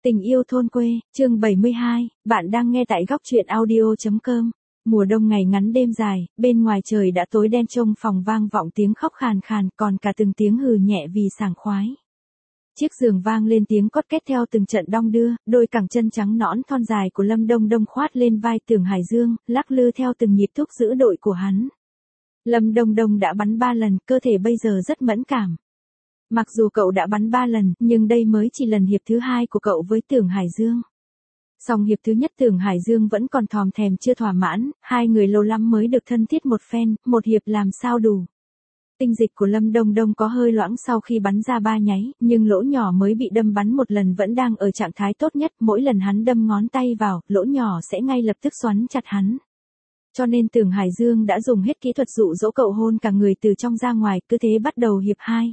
Tình yêu thôn quê, chương 72, bạn đang nghe tại góc truyện audio.com. Mùa đông ngày ngắn đêm dài, bên ngoài trời đã tối đen, trong phòng vang vọng tiếng khóc khàn khàn, còn cả từng tiếng hừ nhẹ vì sảng khoái. Chiếc giường vang lên tiếng cót két theo từng trận đong đưa, đôi cẳng chân trắng nõn thon dài của Lâm Đông Đông khoát lên vai Tưởng Hải Dương, lắc lư theo từng nhịp thúc giữ đội của hắn. Lâm Đông Đông đã bắn 3 lần, cơ thể bây giờ rất mẫn cảm. Mặc dù cậu đã bắn 3 lần, nhưng đây mới chỉ lần hiệp thứ 2 của cậu với Tưởng Hải Dương. Song hiệp thứ nhất Tưởng Hải Dương vẫn còn thòm thèm chưa thỏa mãn, hai người lâu lắm mới được thân thiết một phen, một hiệp làm sao đủ. Tinh dịch của Lâm Đông Đông có hơi loãng sau khi bắn ra 3 nháy, nhưng lỗ nhỏ mới bị đâm bắn một lần vẫn đang ở trạng thái tốt nhất, mỗi lần hắn đâm ngón tay vào, lỗ nhỏ sẽ ngay lập tức xoắn chặt hắn. Cho nên Tưởng Hải Dương đã dùng hết kỹ thuật dụ dỗ cậu hôn cả người từ trong ra ngoài, cứ thế bắt đầu hiệp 2.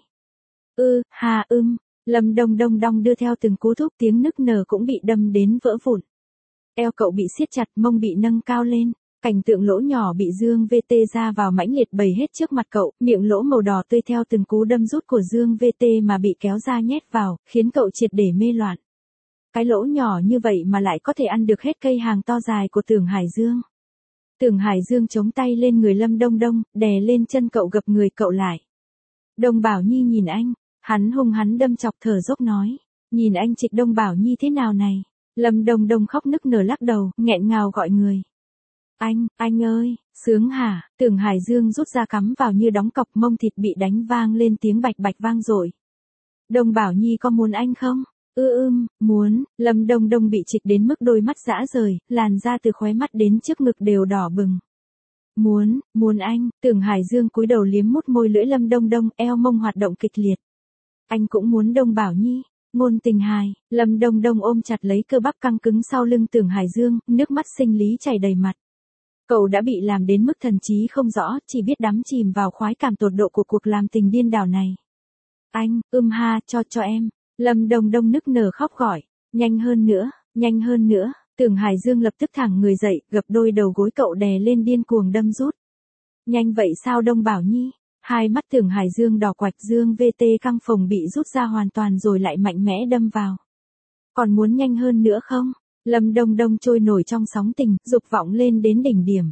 Lâm Đông Đông đong đưa theo từng cú thúc, tiếng nức nở cũng bị đâm đến vỡ vụn. Eo cậu bị siết chặt, mông bị nâng cao lên, cảnh tượng lỗ nhỏ bị Dương VT ra vào mãnh liệt bày hết trước mặt cậu, miệng lỗ màu đỏ tươi theo từng cú đâm rút của Dương VT mà bị kéo ra nhét vào, khiến cậu triệt để mê loạn. Cái lỗ nhỏ như vậy mà lại có thể ăn được hết cây hàng to dài của Tưởng Hải Dương. Tưởng Hải Dương chống tay lên người Lâm Đông Đông, đè lên chân cậu, gập người cậu lại. Đông Bảo Nhi nhìn anh. Hắn hung hắn đâm chọc thở dốc nói. Nhìn anh Trịch Đông Bảo Nhi thế nào này? Lâm Đông Đông khóc nức nở lắc đầu, nghẹn ngào gọi người. Anh ơi, sướng hả? Tưởng Hải Dương rút ra cắm vào như đóng cọc, mông thịt bị đánh vang lên tiếng bạch bạch vang dội. Đông Bảo Nhi có muốn anh không? Muốn. Lâm Đông Đông bị trịch đến mức đôi mắt dã rời, làn da từ khóe mắt đến trước ngực đều đỏ bừng. Muốn anh. Tưởng Hải Dương cúi đầu liếm mút môi lưỡi Lâm Đông Đông, eo mông hoạt động kịch liệt. Anh cũng muốn Đông Bảo Nhi. Ngôn tình hài. Lâm Đông Đông ôm chặt lấy cơ bắp căng cứng sau lưng Tưởng Hải Dương, nước mắt sinh lý chảy đầy mặt. Cậu đã bị làm đến mức thần trí không rõ, chỉ biết đắm chìm vào khoái cảm tột độ của cuộc làm tình điên đảo này. Anh, ha, cho em. Lâm Đông Đông nức nở khóc gọi. Nhanh hơn nữa. Tưởng Hải Dương lập tức thẳng người dậy, gập đôi đầu gối cậu đè lên điên cuồng đâm rút. Nhanh vậy sao Đông Bảo Nhi? Hai mắt Tưởng Hải Dương đỏ quạch, Dương VT căng phồng bị rút ra hoàn toàn rồi lại mạnh mẽ đâm vào. Còn muốn nhanh hơn nữa không? Lâm Đông Đông trôi nổi trong sóng tình, dục vọng lên đến đỉnh điểm.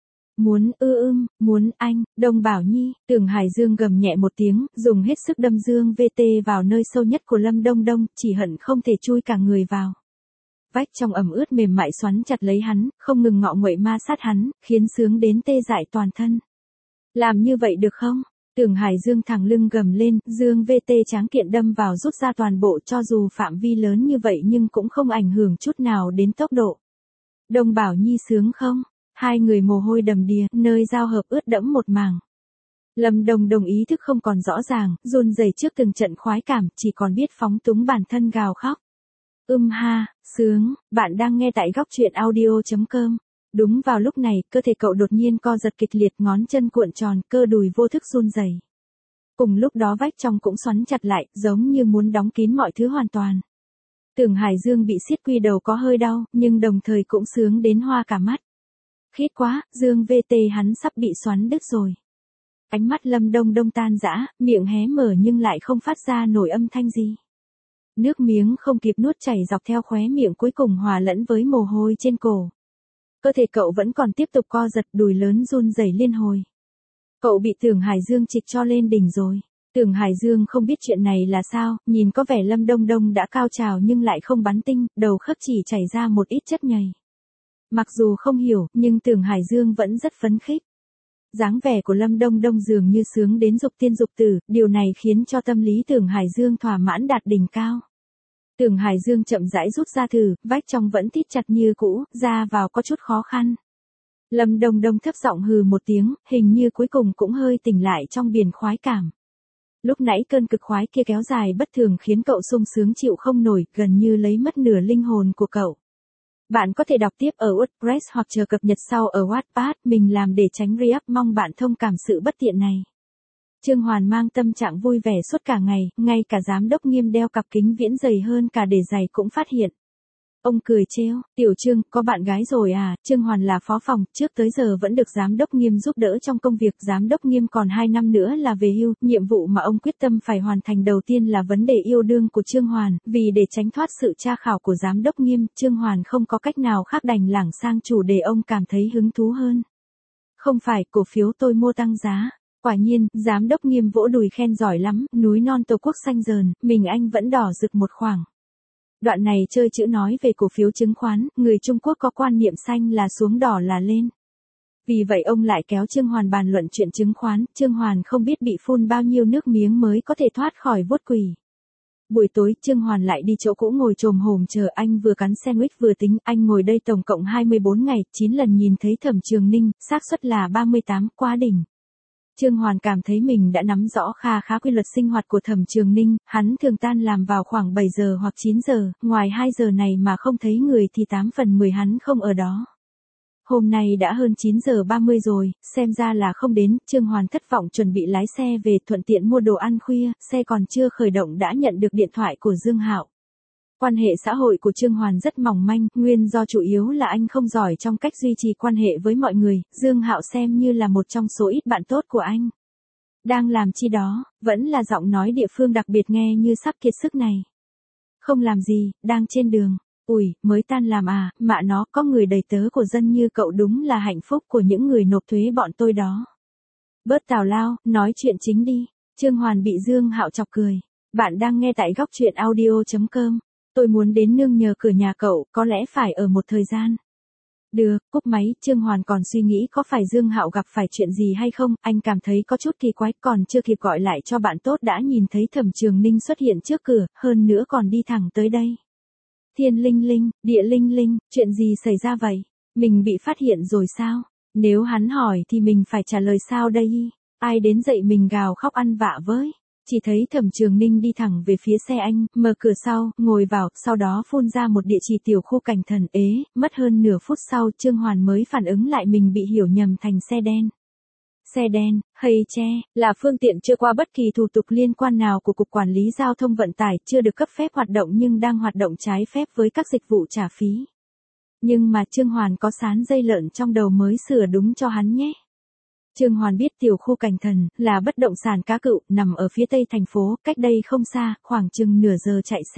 Muốn anh, Đông Bảo Nhi. Tưởng Hải Dương gầm nhẹ một tiếng, dùng hết sức đâm Dương VT vào nơi sâu nhất của Lâm Đông Đông, chỉ hận không thể chui cả người vào. Vách trong ẩm ướt mềm mại xoắn chặt lấy hắn, không ngừng ngọ nguậy ma sát hắn, khiến sướng đến tê dại toàn thân. Làm như vậy được không? Tưởng Hải Dương thẳng lưng gầm lên, Dương VT tráng kiện đâm vào rút ra toàn bộ, cho dù phạm vi lớn như vậy nhưng cũng không ảnh hưởng chút nào đến tốc độ. Đông Bảo Nhi sướng không? Hai người mồ hôi đầm đìa, nơi giao hợp ướt đẫm một mảng. Lâm Đông Đông ý thức không còn rõ ràng, run rẩy trước từng trận khoái cảm, chỉ còn biết phóng túng bản thân gào khóc. Ha, sướng. Bạn đang nghe tại góc truyện audio.com. Đúng vào lúc này, cơ thể cậu đột nhiên co giật kịch liệt, ngón chân cuộn tròn, cơ đùi vô thức run rẩy. Cùng lúc đó vách trong cũng xoắn chặt lại, giống như muốn đóng kín mọi thứ hoàn toàn. Tưởng Hải Dương bị siết quy đầu có hơi đau, nhưng đồng thời cũng sướng đến hoa cả mắt. Khít quá, Dương VT hắn sắp bị xoắn đứt rồi. Ánh mắt Lâm Đông Đông tan rã, miệng hé mở nhưng lại không phát ra nổi âm thanh gì. Nước miếng không kịp nuốt chảy dọc theo khóe miệng, cuối cùng hòa lẫn với mồ hôi trên cổ. Cơ thể cậu vẫn còn tiếp tục co giật, đùi lớn run rẩy liên hồi. Cậu bị Tưởng Hải Dương trịch cho lên đỉnh rồi. Tưởng Hải Dương không biết chuyện này là sao, nhìn có vẻ Lâm Đông Đông đã cao trào nhưng lại không bắn tinh, đầu khớp chỉ chảy ra một ít chất nhầy. Mặc dù không hiểu, nhưng Tưởng Hải Dương vẫn rất phấn khích. Dáng vẻ của Lâm Đông Đông dường như sướng đến dục tiên dục tử, điều này khiến cho tâm lý Tưởng Hải Dương thỏa mãn đạt đỉnh cao. Tưởng Hải Dương chậm rãi rút ra thử, vách trong vẫn thít chặt như cũ, ra vào có chút khó khăn. Lâm Đông Đông thấp giọng hừ một tiếng, hình như cuối cùng cũng hơi tỉnh lại trong biển khoái cảm. Lúc nãy cơn cực khoái kia kéo dài bất thường khiến cậu sung sướng chịu không nổi, gần như lấy mất nửa linh hồn của cậu. Bạn có thể đọc tiếp ở WordPress hoặc chờ cập nhật sau ở Wattpad, mình làm để tránh re-up, mong bạn thông cảm sự bất tiện này. Trương Hoàn mang tâm trạng vui vẻ suốt cả ngày, ngay cả giám đốc Nghiêm đeo cặp kính viễn dày hơn cả để giày cũng phát hiện. Ông cười trêu, Tiểu Trương, có bạn gái rồi à? Trương Hoàn là phó phòng, trước tới giờ vẫn được giám đốc Nghiêm giúp đỡ trong công việc. Giám đốc Nghiêm còn 2 năm nữa là về hưu, nhiệm vụ mà ông quyết tâm phải hoàn thành đầu tiên là vấn đề yêu đương của Trương Hoàn. Vì để tránh thoát sự tra khảo của giám đốc Nghiêm, Trương Hoàn không có cách nào khác đành lảng sang chủ đề ông cảm thấy hứng thú hơn. Không phải, cổ phiếu tôi mua tăng giá. Quả nhiên, giám đốc Nghiêm vỗ đùi khen giỏi lắm, núi non Tổ quốc xanh dờn, mình anh vẫn đỏ rực một khoảng. Đoạn này chơi chữ nói về cổ phiếu chứng khoán, người Trung Quốc có quan niệm xanh là xuống đỏ là lên. Vì vậy ông lại kéo Trương Hoàn bàn luận chuyện chứng khoán, Trương Hoàn không biết bị phun bao nhiêu nước miếng mới có thể thoát khỏi vuốt quỷ. Buổi tối, Trương Hoàn lại đi chỗ cũ ngồi chồm hổm chờ anh vừa cắn sandwich vừa tính, anh ngồi đây tổng cộng 24 ngày, 9 lần nhìn thấy Thẩm Trường Ninh, xác suất là 38, quá đỉnh. Trương Hoàn cảm thấy mình đã nắm rõ khá quy luật sinh hoạt của Thẩm Trường Ninh, hắn thường tan làm vào khoảng 7 giờ hoặc 9 giờ, ngoài 2 giờ này mà không thấy người thì 8 phần 10 hắn không ở đó. Hôm nay đã hơn 9 giờ 30 rồi, xem ra là không đến, Trương Hoàn thất vọng chuẩn bị lái xe về thuận tiện mua đồ ăn khuya, xe còn chưa khởi động đã nhận được điện thoại của Dương Hạo. Quan hệ xã hội của Trương Hoàn rất mỏng manh, nguyên do chủ yếu là anh không giỏi trong cách duy trì quan hệ với mọi người, Dương Hạo xem như là một trong số ít bạn tốt của anh. Đang làm chi đó, vẫn là giọng nói địa phương đặc biệt nghe như sắp kiệt sức này. Không làm gì, đang trên đường. Ủi, mới tan làm à, mạ nó, có người đầy tớ của dân như cậu đúng là hạnh phúc của những người nộp thuế bọn tôi đó. Bớt tào lao, nói chuyện chính đi. Trương Hoàn bị Dương Hạo chọc cười. Bạn đang nghe tại góc truyện audio.com. Tôi muốn đến nương nhờ cửa nhà cậu, có lẽ phải ở một thời gian. Được, cúp máy, Trương Hoàn còn suy nghĩ có phải Dương Hạo gặp phải chuyện gì hay không, anh cảm thấy có chút kỳ quái, còn chưa kịp gọi lại cho bạn tốt đã nhìn thấy Thẩm Trường Ninh xuất hiện trước cửa, hơn nữa còn đi thẳng tới đây. Thiên linh linh, địa linh linh, chuyện gì xảy ra vậy? Mình bị phát hiện rồi sao? Nếu hắn hỏi thì mình phải trả lời sao đây? Ai đến dậy mình gào khóc ăn vạ với? Chỉ thấy Thẩm Trường Ninh đi thẳng về phía xe anh, mở cửa sau, ngồi vào, sau đó phun ra một địa chỉ tiểu khu Cảnh Thần. Mất hơn nửa phút sau Trương Hoàn mới phản ứng lại mình bị hiểu nhầm thành xe đen. Xe đen, hay che, là phương tiện chưa qua bất kỳ thủ tục liên quan nào của Cục Quản lý Giao thông Vận tải, chưa được cấp phép hoạt động nhưng đang hoạt động trái phép với các dịch vụ trả phí. Nhưng mà Trương Hoàn có sán dây lợn trong đầu mới sửa đúng cho hắn nhé. Trương Hoàn biết tiểu khu Cảnh Thần là bất động sản cá cựu, nằm ở phía tây thành phố, cách đây không xa, khoảng chừng nửa giờ chạy xe.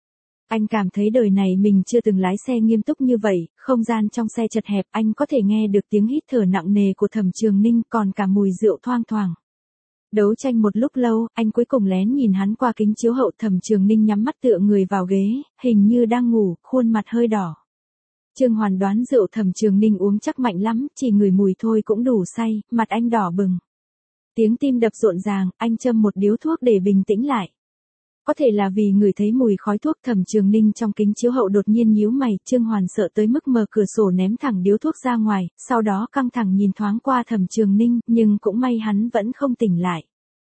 Anh cảm thấy đời này mình chưa từng lái xe nghiêm túc như vậy, không gian trong xe chật hẹp, anh có thể nghe được tiếng hít thở nặng nề của Thẩm Trường Ninh, còn cả mùi rượu thoang thoảng. Đấu tranh một lúc lâu, anh cuối cùng lén nhìn hắn qua kính chiếu hậu. Thẩm Trường Ninh nhắm mắt tựa người vào ghế, hình như đang ngủ, khuôn mặt hơi đỏ. Trương Hoàn đoán rượu Thẩm Trường Ninh uống chắc mạnh lắm, chỉ ngửi mùi thôi cũng đủ say, mặt anh đỏ bừng. Tiếng tim đập rộn ràng, anh châm một điếu thuốc để bình tĩnh lại. Có thể là vì ngửi thấy mùi khói thuốc. Thẩm Trường Ninh trong kính chiếu hậu đột nhiên nhíu mày, Trương Hoàn sợ tới mức mở cửa sổ ném thẳng điếu thuốc ra ngoài, sau đó căng thẳng nhìn thoáng qua Thẩm Trường Ninh, nhưng cũng may hắn vẫn không tỉnh lại.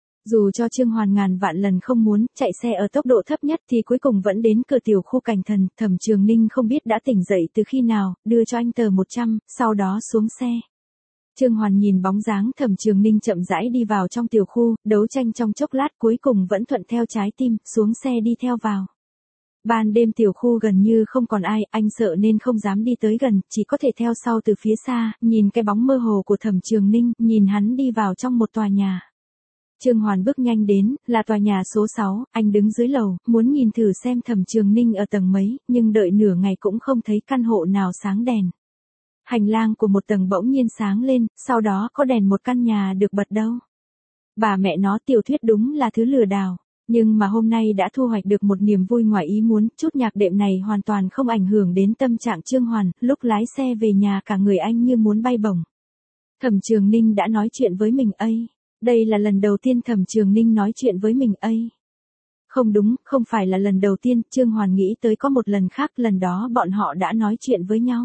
Dù cho Trương Hoàn ngàn vạn lần không muốn chạy xe ở tốc độ thấp nhất thì cuối cùng vẫn đến cửa tiểu khu Cảnh Thần. Thẩm Trường Ninh không biết đã tỉnh dậy từ khi nào, đưa cho anh tờ 100, sau đó xuống xe. Trương Hoàn nhìn bóng dáng Thẩm Trường Ninh chậm rãi đi vào trong tiểu khu, đấu tranh trong chốc lát cuối cùng vẫn thuận theo trái tim, xuống xe đi theo vào. Ban đêm tiểu khu gần như không còn ai, anh sợ nên không dám đi tới gần, chỉ có thể theo sau từ phía xa, nhìn cái bóng mơ hồ của Thẩm Trường Ninh, nhìn hắn đi vào trong một tòa nhà. Trương Hoàn bước nhanh đến, là tòa nhà số 6, anh đứng dưới lầu, muốn nhìn thử xem Thẩm Trường Ninh ở tầng mấy, nhưng đợi nửa ngày cũng không thấy căn hộ nào sáng đèn. Hành lang của một tầng bỗng nhiên sáng lên, sau đó có đèn một căn nhà được bật đâu. Bà mẹ nó, tiểu thuyết đúng là thứ lừa đảo. Nhưng mà hôm nay đã thu hoạch được một niềm vui ngoài ý muốn, chút nhạc đệm này hoàn toàn không ảnh hưởng đến tâm trạng Trương Hoàn, lúc lái xe về nhà cả người anh như muốn bay bổng. Thẩm Trường Ninh đã nói chuyện với mình ấy. Đây là lần đầu tiên Thẩm Trường Ninh nói chuyện với mình ấy. Không đúng, không phải là lần đầu tiên, Trương Hoàn nghĩ tới có một lần khác, lần đó bọn họ đã nói chuyện với nhau.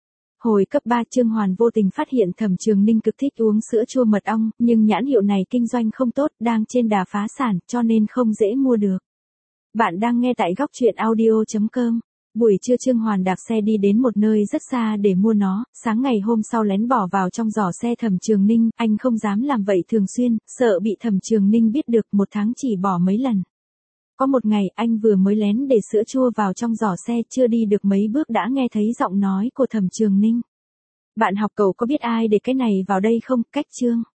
Hồi cấp 3 Trương Hoàn vô tình phát hiện Thẩm Trường Ninh cực thích uống sữa chua mật ong, nhưng nhãn hiệu này kinh doanh không tốt, đang trên đà phá sản, cho nên không dễ mua được. Bạn đang nghe tại góc truyện audio.com. Buổi trưa Trương Hoàn đạp xe đi đến một nơi rất xa để mua nó, sáng ngày hôm sau lén bỏ vào trong giỏ xe Thẩm Trường Ninh, anh không dám làm vậy thường xuyên, sợ bị Thẩm Trường Ninh biết được, một tháng chỉ bỏ mấy lần. Có một ngày anh vừa mới lén để sữa chua vào trong giỏ xe, chưa đi được mấy bước đã nghe thấy giọng nói của Thẩm Trường Ninh. Bạn học cậu có biết ai để cái này vào đây không? Cách Trương.